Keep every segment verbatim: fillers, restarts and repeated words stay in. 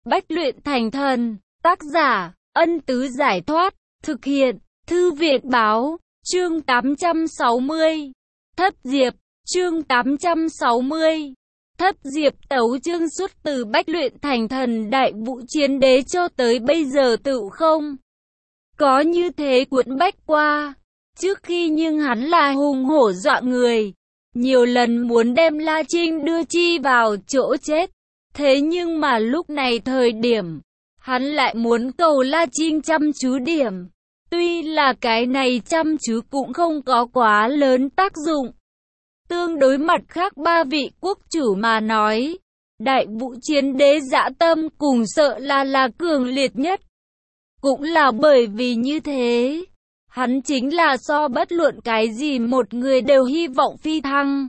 Bách luyện thành thần, tác giả, Ân Tứ Giải Thoát, thực hiện, Thư Viện Báo, chương tám trăm sáu mươi. Thất Diệp, chương tám trăm sáu mươi. Thất Diệp tấu chương xuất từ Bách luyện thành thần Đại Vũ Chiến Đế cho tới bây giờ tự không có như thế cuốn bách qua. Trước khi nhưng hắn là hùng hổ dọa người, nhiều lần muốn đem La Trinh đưa chi vào chỗ chết. Thế nhưng mà lúc này thời điểm, hắn lại muốn cầu La Trinh chăm chú điểm. Tuy là cái này chăm chú cũng không có quá lớn tác dụng. Tương đối mặt khác ba vị quốc chủ mà nói, Đại Vũ Chiến Đế dã tâm cùng sợ là là cường liệt nhất. Cũng là bởi vì như thế, hắn chính là so bất luận cái gì một người đều hy vọng phi thăng.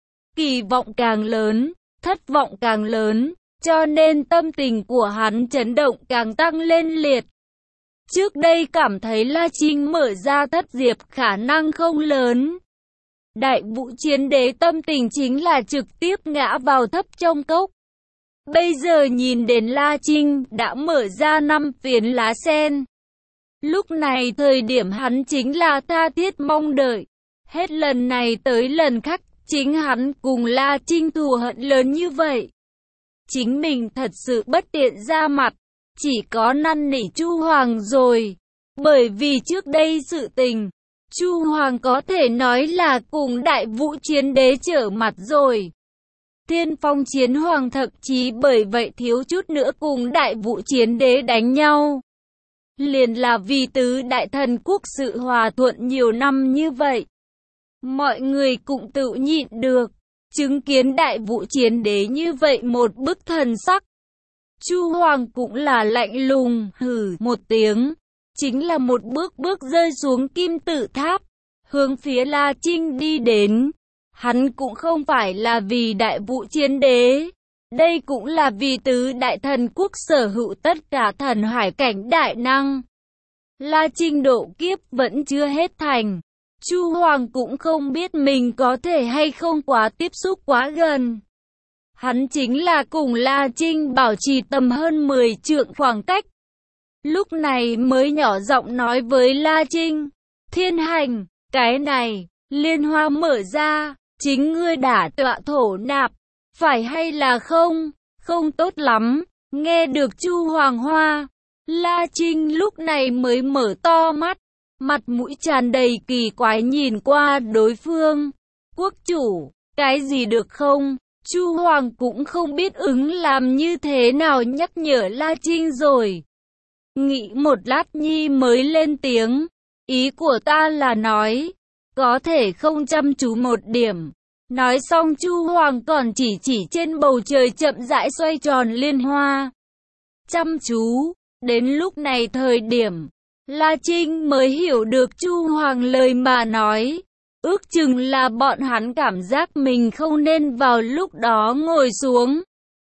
Kỳ vọng càng lớn, thất vọng càng lớn, cho nên tâm tình của hắn chấn động càng tăng lên liệt. Trước đây cảm thấy La Trinh mở ra thất diệp khả năng không lớn. Đại Vũ Chiến Đế tâm tình chính là trực tiếp ngã vào thấp trong cốc. Bây giờ nhìn đến La Trinh đã mở ra năm phiến lá sen. Lúc này thời điểm hắn chính là tha thiết mong đợi. Hết lần này tới lần khác, chính hắn cùng La Trinh thù hận lớn như vậy. Chính mình thật sự bất tiện ra mặt, chỉ có năn nỉ Chu Hoàng rồi. Bởi vì trước đây sự tình, Chu Hoàng có thể nói là cùng Đại Vũ Chiến Đế trở mặt rồi. Thiên Phong Chiến Hoàng thậm chí bởi vậy thiếu chút nữa cùng Đại Vũ Chiến Đế đánh nhau. Liền là vì tứ đại thần quốc sự hòa thuận nhiều năm như vậy. Mọi người cũng tự nhịn được, chứng kiến Đại Vũ Chiến Đế như vậy một bức thần sắc. Chu Hoàng cũng là lạnh lùng, hừ một tiếng, chính là một bước bước rơi xuống kim tự tháp, hướng phía La Trinh đi đến. Hắn cũng không phải là vì Đại Vũ Chiến Đế, đây cũng là vì tứ đại thần quốc sở hữu tất cả thần hải cảnh đại năng. La Trinh độ kiếp vẫn chưa hết thành, Chu Hoàng cũng không biết mình có thể hay không quá tiếp xúc quá gần. Hắn chính là cùng La Trinh bảo trì tầm hơn mười trượng khoảng cách. Lúc này mới nhỏ giọng nói với La Trinh, Thiên Hành, cái này, liên hoa mở ra, chính ngươi đả tọa thổ nạp, phải hay là không, không tốt lắm. Nghe được Chu Hoàng Hoa, La Trinh lúc này mới mở to mắt, mặt mũi tràn đầy kỳ quái nhìn qua đối phương. Quốc chủ, cái gì được không? Chu Hoàng cũng không biết ứng làm như thế nào nhắc nhở La Trinh rồi. Nghĩ một lát nhi mới lên tiếng, ý của ta là nói, có thể không chăm chú một điểm. Nói xong Chu Hoàng còn chỉ chỉ trên bầu trời chậm rãi xoay tròn liên hoa. Chăm chú, đến lúc này thời điểm, La Trinh mới hiểu được Chu Hoàng lời mà nói. Ước chừng là bọn hắn cảm giác mình không nên vào lúc đó ngồi xuống.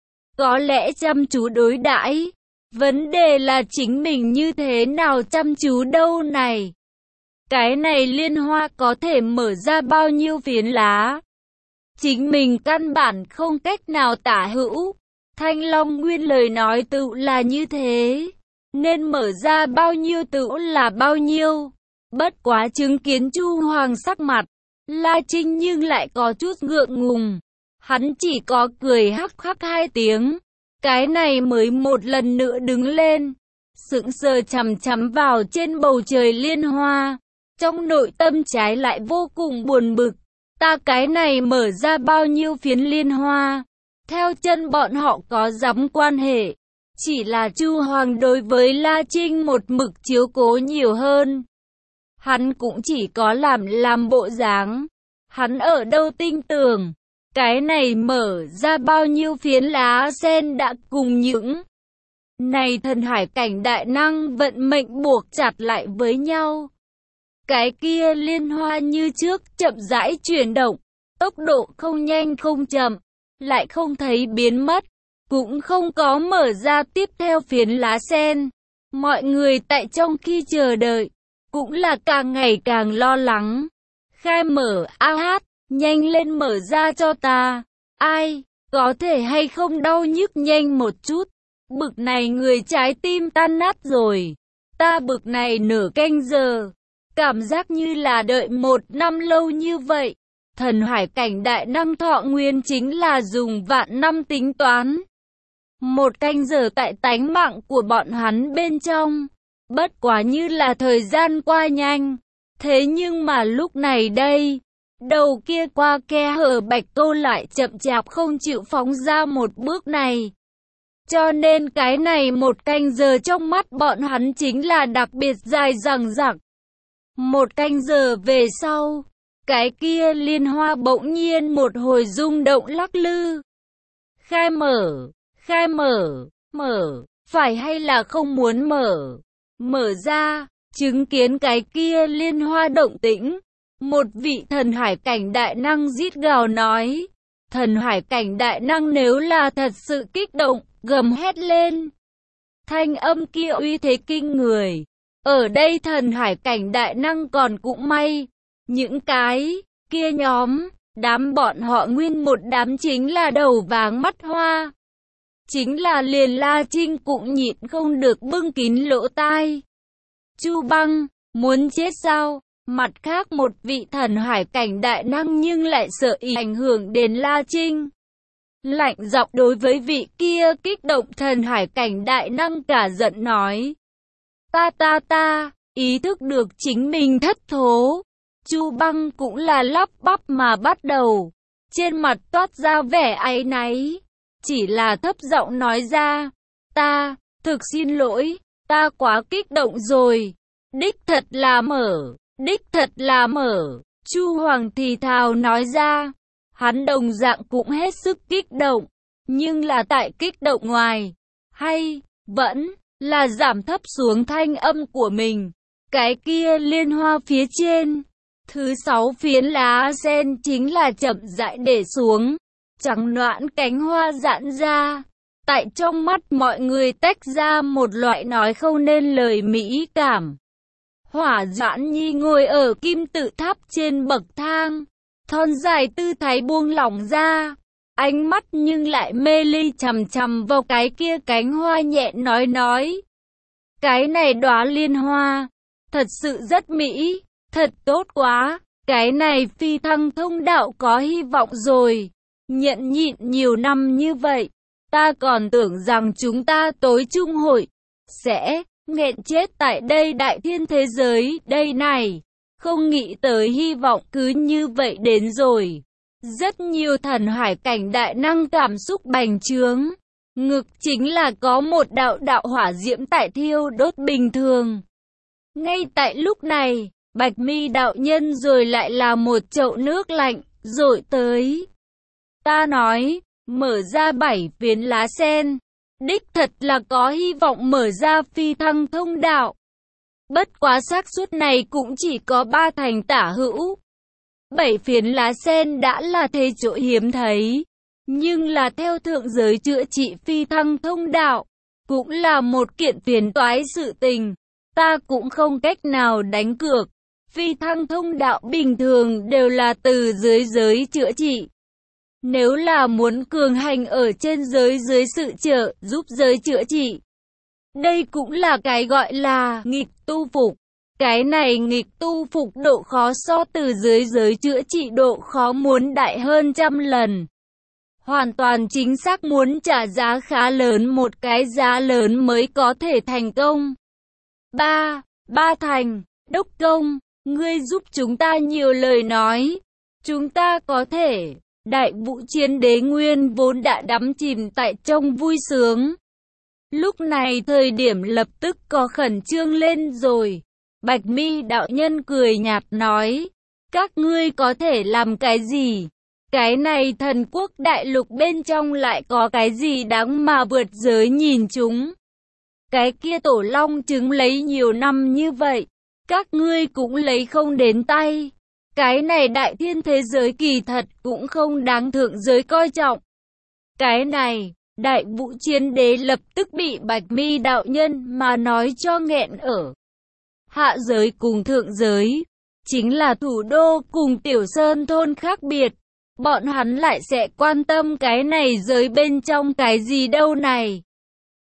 Có lẽ chăm chú đối đãi. Vấn đề là chính mình như thế nào chăm chú đâu này. Cái này liên hoa có thể mở ra bao nhiêu phiến lá. Chính mình căn bản không cách nào tả hữu. Thanh Long Nguyên lời nói tự là như thế. Nên mở ra bao nhiêu tự là bao nhiêu. Bất quá chứng kiến Chu Hoàng sắc mặt, La Trinh nhưng lại có chút ngượng ngùng. Hắn chỉ có cười hắc hắc hai tiếng. Cái này mới một lần nữa đứng lên, sững sờ chằm chằm vào trên bầu trời liên hoa. Trong nội tâm trái lại vô cùng buồn bực. Ta cái này mở ra bao nhiêu phiến liên hoa, theo chân bọn họ có dám quan hệ. Chỉ là Chu Hoàng đối với La Trinh một mực chiếu cố nhiều hơn. Hắn cũng chỉ có làm làm bộ dáng. Hắn ở đâu tin tưởng, cái này mở ra bao nhiêu phiến lá sen đã cùng những này thần hải cảnh đại năng vận mệnh buộc chặt lại với nhau. Cái kia liên hoa như trước chậm rãi chuyển động, tốc độ không nhanh không chậm, lại không thấy biến mất, cũng không có mở ra tiếp theo phiến lá sen. Mọi người tại trong khi chờ đợi, cũng là càng ngày càng lo lắng. Khai mở a hát, nhanh lên mở ra cho ta. Ai, có thể hay không đau nhức nhanh một chút. Bực này người trái tim tan nát rồi. Ta bực này nửa canh giờ. Cảm giác như là đợi một năm lâu như vậy. Thần hải cảnh đại năng thọ nguyên chính là dùng vạn năm tính toán. Một canh giờ tại tánh mạng của bọn hắn bên trong. Bất quá như là thời gian qua nhanh. Thế nhưng mà lúc này đây, đầu kia qua khe hở bạch câu lại chậm chạp không chịu phóng ra một bước này. Cho nên cái này một canh giờ trong mắt bọn hắn chính là đặc biệt dài dằng dặc. Một canh giờ về sau, cái kia liên hoa bỗng nhiên một hồi rung động lắc lư. Khai mở, khai mở, mở, phải hay là không muốn mở? Mở ra, chứng kiến cái kia liên hoa động tĩnh. Một vị thần hải cảnh đại năng rít gào nói. Thần hải cảnh đại năng nếu là thật sự kích động, gầm hét lên. Thanh âm kia uy thế kinh người. Ở đây thần hải cảnh đại năng còn cũng may. Những cái kia nhóm, đám bọn họ nguyên một đám chính là đầu váng mắt hoa. Chính là liền La Trinh cũng nhịn không được bưng kín lỗ tai. Chu Băng, muốn chết sao? Mặt khác một vị thần hải cảnh đại năng nhưng lại sợ ý ảnh hưởng đến La Trinh. Lạnh giọng đối với vị kia kích động thần hải cảnh đại năng cả giận nói. Ta ta ta, ý thức được chính mình thất thố. Chu Băng cũng là lắp bắp mà bắt đầu. Trên mặt toát ra vẻ áy náy. Chỉ là thấp giọng nói ra. Ta, thực xin lỗi, ta quá kích động rồi. Đích thật là mở, đích thật là mở. Chu Hoàng thì thào nói ra. Hắn đồng dạng cũng hết sức kích động. Nhưng là tại kích động ngoài. Hay, vẫn là giảm thấp xuống thanh âm của mình. Cái kia liên hoa phía trên. Thứ sáu phiến lá sen chính là chậm rãi để xuống. Trắng noãn cánh hoa giãn ra. Tại trong mắt mọi người tách ra một loại nói không nên lời mỹ cảm. Hỏa Doãn Nhi ngồi ở kim tự tháp trên bậc thang. Thon dài tư thái buông lỏng ra. Ánh mắt nhưng lại mê ly chằm chằm vào cái kia cánh hoa nhẹ nói nói. Cái này đóa liên hoa. Thật sự rất mỹ. Thật tốt quá. Cái này phi thăng thông đạo có hy vọng rồi. Nhận nhịn nhiều năm như vậy. Ta còn tưởng rằng chúng ta tối chung hội. Sẽ nghẹn chết tại đây đại thiên thế giới đây này. Không nghĩ tới hy vọng cứ như vậy đến rồi. Rất nhiều thần hải cảnh đại năng cảm xúc bành trướng. Ngực chính là có một đạo đạo hỏa diễm tại thiêu đốt bình thường. Ngay tại lúc này, Bạch Mi đạo nhân rồi lại là một chậu nước lạnh, dội tới. Ta nói, mở ra bảy phiến lá sen. Đích thật là có hy vọng mở ra phi thăng thông đạo. Bất quá xác suất này cũng chỉ có ba thành tả hữu. Bảy phiến lá sen đã là thế chỗ hiếm thấy. Nhưng là theo thượng giới chữa trị phi thăng thông đạo. Cũng là một kiện phiền toái sự tình. Ta cũng không cách nào đánh cược. Phi thăng thông đạo bình thường đều là từ dưới giới chữa trị. Nếu là muốn cường hành ở trên giới dưới sự trợ giúp giới chữa trị. Đây cũng là cái gọi là nghịch tu phục. Cái này nghịch tu phục độ khó so từ dưới giới chữa trị độ khó muốn đại hơn trăm lần. Hoàn toàn chính xác muốn trả giá khá lớn, một cái giá lớn mới có thể thành công. Ba, ba thành, đốc công, ngươi giúp chúng ta nhiều lời nói. Chúng ta có thể, đại vũ chiến đế nguyên vốn đã đắm chìm tại trong vui sướng. Lúc này thời điểm lập tức có khẩn trương lên rồi. Bạch Mi đạo nhân cười nhạt nói, các ngươi có thể làm cái gì? Cái này thần quốc đại lục bên trong lại có cái gì đáng mà vượt giới nhìn chúng? Cái kia tổ long trứng lấy nhiều năm như vậy, các ngươi cũng lấy không đến tay. Cái này đại thiên thế giới kỳ thật cũng không đáng thượng giới coi trọng. Cái này, đại vũ chiến đế lập tức bị Bạch Mi đạo nhân mà nói cho nghẹn ở. Hạ giới cùng thượng giới, chính là thủ đô cùng tiểu sơn thôn khác biệt. Bọn hắn lại sẽ quan tâm cái này giới bên trong cái gì đâu này.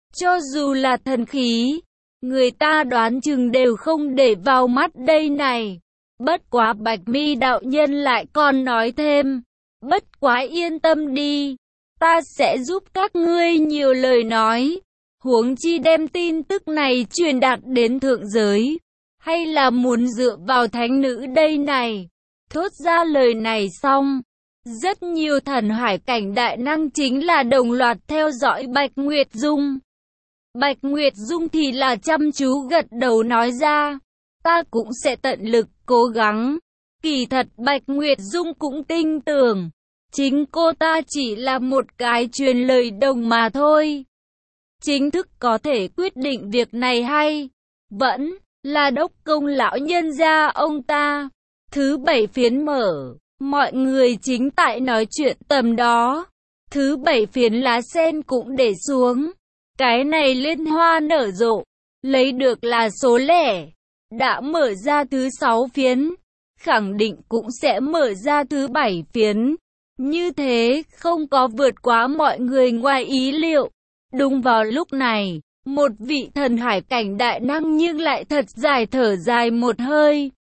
Cho dù là thần khí, người ta đoán chừng đều không để vào mắt đây này. Bất quá Bạch Mi đạo nhân lại còn nói thêm, bất quá yên tâm đi, ta sẽ giúp các ngươi nhiều lời nói. Huống chi đem tin tức này truyền đạt đến thượng giới, hay là muốn dựa vào thánh nữ đây này. Thốt ra lời này xong, rất nhiều thần hải cảnh đại năng chính là đồng loạt theo dõi Bạch Nguyệt Dung. Bạch Nguyệt Dung thì là chăm chú gật đầu nói ra, ta cũng sẽ tận lực cố gắng. Kỳ thật Bạch Nguyệt Dung cũng tin tưởng, chính cô ta chỉ là một cái truyền lời đồng mà thôi. Chính thức có thể quyết định việc này hay vẫn là đốc công lão nhân gia ông ta. Thứ bảy phiến mở, mọi người chính tại nói chuyện tầm đó. Thứ bảy phiến lá sen cũng để xuống. Cái này liên hoa nở rộ, lấy được là số lẻ. Đã mở ra thứ sáu phiến, khẳng định cũng sẽ mở ra thứ bảy phiến. Như thế không có vượt quá mọi người ngoài ý liệu. Đúng vào lúc này, một vị thần hải cảnh đại năng nhưng lại thật dài thở dài một hơi.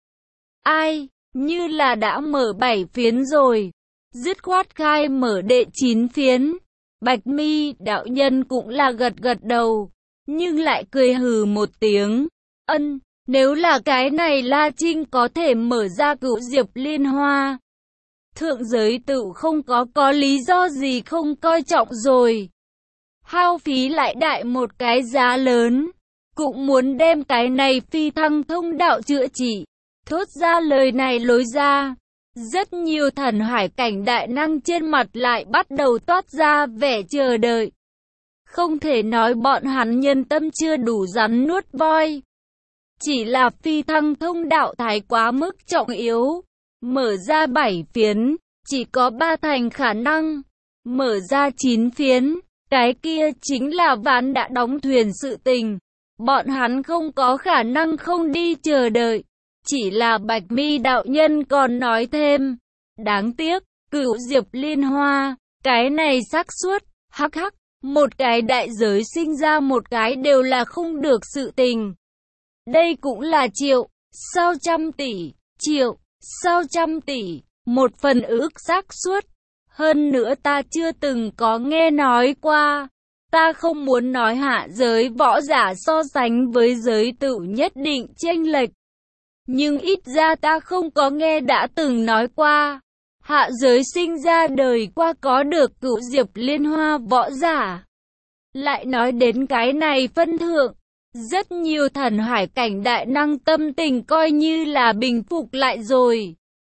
Ai, như là đã mở bảy phiến rồi. Dứt khoát khai mở đệ chín phiến. Bạch Mi đạo nhân cũng là gật gật đầu, nhưng lại cười hừ một tiếng. Ân, nếu là cái này La Trinh có thể mở ra Cửu Diệp Liên Hoa, thượng giới tự không có có lý do gì không coi trọng rồi. Hao phí lại đại một cái giá lớn, cũng muốn đem cái này phi thăng thông đạo chữa trị. Thốt ra lời này lối ra, rất nhiều thần hải cảnh đại năng trên mặt lại bắt đầu toát ra vẻ chờ đợi. Không thể nói bọn hắn nhân tâm chưa đủ rắn nuốt voi. Chỉ là phi thăng thông đạo thái quá mức trọng yếu. Mở ra bảy phiến, chỉ có ba thành khả năng. Mở ra chín phiến, cái kia chính là ván đã đóng thuyền sự tình. Bọn hắn không có khả năng không đi chờ đợi. Chỉ là Bạch Mi đạo nhân còn nói thêm, đáng tiếc, Cửu Diệp Liên Hoa, cái này xác suất, hắc hắc, một cái đại giới sinh ra một cái đều là không được sự tình. Đây cũng là triệu, sao trăm tỷ, triệu, sao trăm tỷ, một phần ước xác suất. Hơn nữa ta chưa từng có nghe nói qua. Ta không muốn nói hạ giới võ giả so sánh với giới tự nhất định chênh lệch. Nhưng ít ra ta không có nghe đã từng nói qua. Hạ giới sinh ra đời qua có được Cửu Diệp Liên Hoa võ giả. Lại nói đến cái này phân thượng, rất nhiều thần hải cảnh đại năng tâm tình coi như là bình phục lại rồi.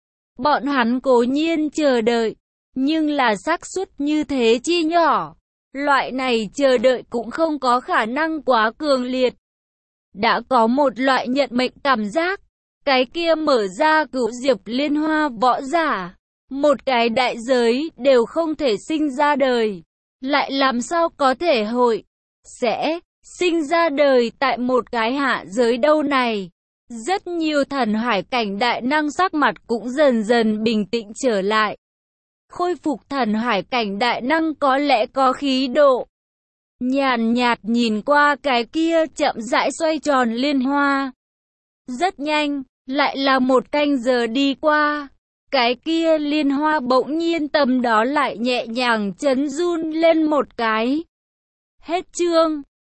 Bọn hắn cố nhiên chờ đợi, nhưng là xác suất như thế chi nhỏ. Loại này chờ đợi cũng không có khả năng quá cường liệt. Đã có một loại nhận mệnh cảm giác. Cái kia mở ra Cửu Diệp Liên Hoa võ giả, một cái đại giới đều không thể sinh ra đời, lại làm sao có thể hội sẽ sinh ra đời tại một cái hạ giới đâu này. Rất nhiều thần hải cảnh đại năng sắc mặt cũng dần dần bình tĩnh trở lại. Khôi phục thần hải cảnh đại năng có lẽ có khí độ. Nhàn nhạt nhìn qua cái kia chậm rãi xoay tròn liên hoa. Rất nhanh. Lại là một canh giờ đi qua, cái kia liên hoa bỗng nhiên tầm đó lại nhẹ nhàng chấn run lên một cái. Hết chương.